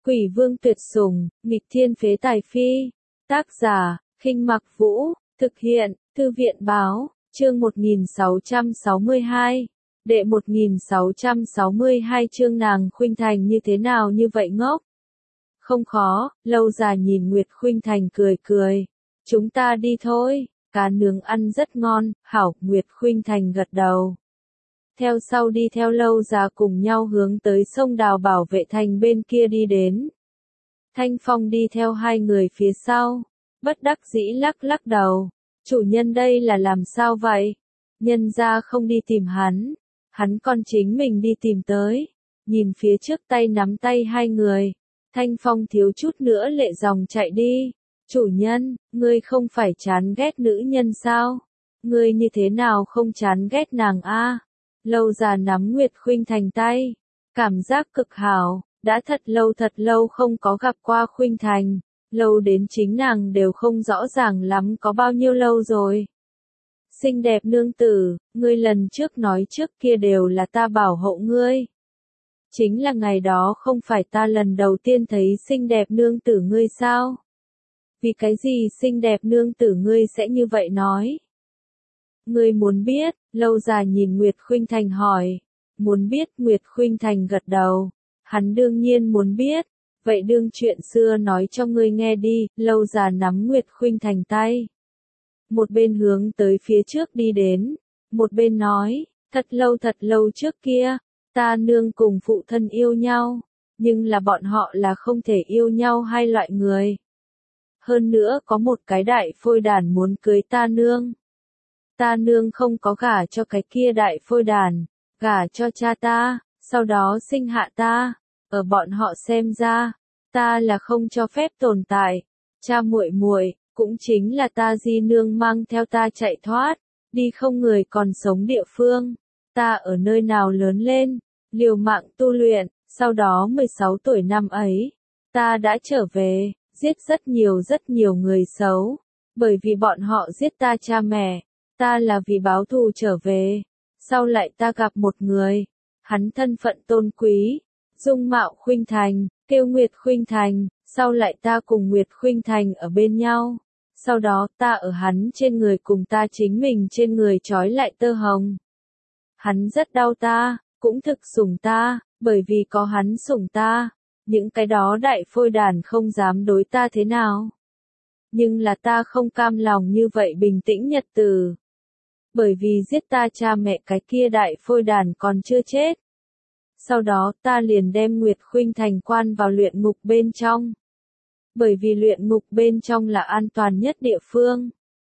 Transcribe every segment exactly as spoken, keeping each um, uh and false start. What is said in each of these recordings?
Quỷ vương tuyệt sủng, nghịch thiên phế tài phi. Tác giả, Khinh Mặc Vũ, thực hiện, Thư viện báo, chương một nghìn sáu trăm sáu mươi hai. Đệ một nghìn sáu trăm sáu mươi hai chương nàng Khuynh Thành như thế nào như vậy ngốc? Không khó, Lâu Già nhìn Nguyệt Khuynh Thành cười cười. Chúng ta đi thôi, cá nướng ăn rất ngon, hảo, Nguyệt Khuynh Thành gật đầu. Theo sau đi theo Lâu Già cùng nhau hướng tới sông Đào bảo vệ thành bên kia đi đến. Thanh Phong đi theo hai người phía sau, bất đắc dĩ lắc lắc đầu. Chủ nhân đây là làm sao vậy? Nhân gia không đi tìm hắn, hắn còn chính mình đi tìm tới. Nhìn phía trước tay nắm tay hai người, Thanh Phong thiếu chút nữa lệ dòng chạy đi. Chủ nhân, ngươi không phải chán ghét nữ nhân sao? Ngươi như thế nào không chán ghét nàng a? Lâu Già nắm Nguyệt Khuynh Thành tay, cảm giác cực hảo, đã thật lâu thật lâu không có gặp qua Khuynh Thành, lâu đến chính nàng đều không rõ ràng lắm có bao nhiêu lâu rồi. Xinh đẹp nương tử, ngươi lần trước nói trước kia đều là ta bảo hộ ngươi. Chính là ngày đó không phải ta lần đầu tiên thấy xinh đẹp nương tử ngươi sao? Vì cái gì xinh đẹp nương tử ngươi sẽ như vậy nói? Ngươi muốn biết? Lâu Già nhìn Nguyệt Khuynh Thành hỏi. Muốn biết? Nguyệt Khuynh Thành gật đầu. Hắn đương nhiên muốn biết. Vậy đương chuyện xưa nói cho ngươi nghe đi. Lâu Già nắm Nguyệt Khuynh Thành tay, một bên hướng tới phía trước đi đến, một bên nói, thật lâu thật lâu trước kia, ta nương cùng phụ thân yêu nhau, nhưng là bọn họ là không thể yêu nhau hai loại người. Hơn nữa có một cái đại phôi đàn muốn cưới ta nương. Ta nương không có gả cho cái kia đại phôi đàn, gả cho cha ta, sau đó sinh hạ ta. Ở bọn họ xem ra, ta là không cho phép tồn tại. Cha muội muội cũng chính là ta di nương mang theo ta chạy thoát, đi không người còn sống địa phương. Ta ở nơi nào lớn lên, liều mạng tu luyện, sau đó mười sáu tuổi năm ấy, ta đã trở về, giết rất nhiều rất nhiều người xấu, bởi vì bọn họ giết ta cha mẹ, ta là vì báo thù trở về. Sau lại ta gặp một người, hắn thân phận tôn quý, dung mạo Khuynh Thành, kêu Nguyệt Khuynh Thành, sau lại ta cùng Nguyệt Khuynh Thành ở bên nhau. Sau đó ta ở hắn trên người cùng ta chính mình trên người trói lại tơ hồng. Hắn rất đau ta, cũng thực sủng ta, bởi vì có hắn sủng ta, những cái đó đại phôi đàn không dám đối ta thế nào. Nhưng là ta không cam lòng như vậy bình tĩnh nhật tử. Bởi vì giết ta cha mẹ cái kia đại phôi đàn còn chưa chết. Sau đó ta liền đem Nguyệt Khuynh Thành quan vào luyện ngục bên trong. Bởi vì luyện ngục bên trong là an toàn nhất địa phương.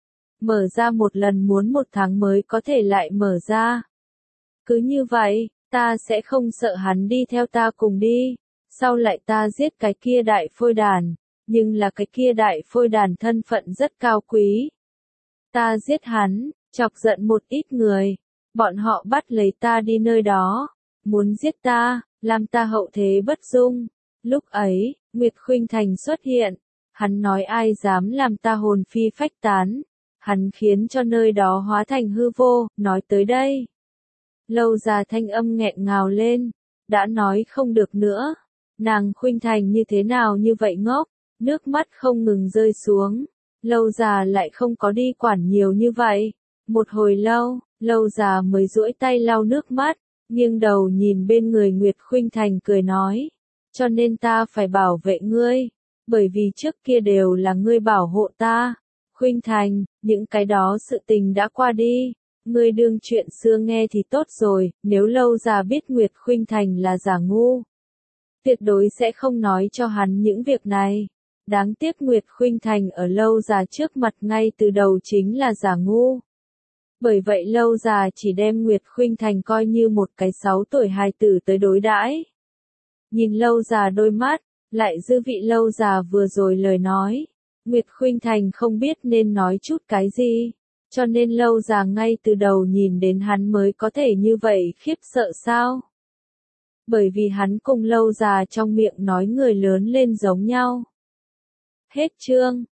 Mở ra một lần muốn một tháng mới có thể lại mở ra. Cứ như vậy, ta sẽ không sợ hắn đi theo ta cùng đi. Sau lại ta giết cái kia đại phôi đàn, nhưng là cái kia đại phôi đàn thân phận rất cao quý. Ta giết hắn, chọc giận một ít người. Bọn họ bắt lấy ta đi nơi đó, muốn giết ta, làm ta hậu thế bất dung. Lúc ấy, Nguyệt Khuynh Thành xuất hiện, hắn nói ai dám làm ta hồn phi phách tán, hắn khiến cho nơi đó hóa thành hư vô, nói tới đây. Lâu Già thanh âm nghẹn ngào lên, đã nói không được nữa, nàng Khuynh Thành như thế nào như vậy ngốc, nước mắt không ngừng rơi xuống. Lâu Già lại không có đi quản nhiều như vậy, một hồi lâu, Lâu Già mới duỗi tay lau nước mắt, nghiêng đầu nhìn bên người Nguyệt Khuynh Thành cười nói. Cho nên ta phải bảo vệ ngươi, bởi vì trước kia đều là ngươi bảo hộ ta. Khuynh Thành, những cái đó sự tình đã qua đi, ngươi đương chuyện xưa nghe thì tốt rồi, nếu Lâu Già biết Nguyệt Khuynh Thành là giả ngu, tuyệt đối sẽ không nói cho hắn những việc này. Đáng tiếc Nguyệt Khuynh Thành ở Lâu Già trước mặt ngay từ đầu chính là giả ngu. Bởi vậy Lâu Già chỉ đem Nguyệt Khuynh Thành coi như một cái sáu tuổi hài tử tới đối đãi. Nhìn Lâu Già đôi mắt, lại dư vị Lâu Già vừa rồi lời nói. Nguyệt Khuynh Thành không biết nên nói chút cái gì, cho nên Lâu Già ngay từ đầu nhìn đến hắn mới có thể như vậy khiếp sợ sao? Bởi vì hắn cùng Lâu Già trong miệng nói người lớn lên giống nhau. Hết chương.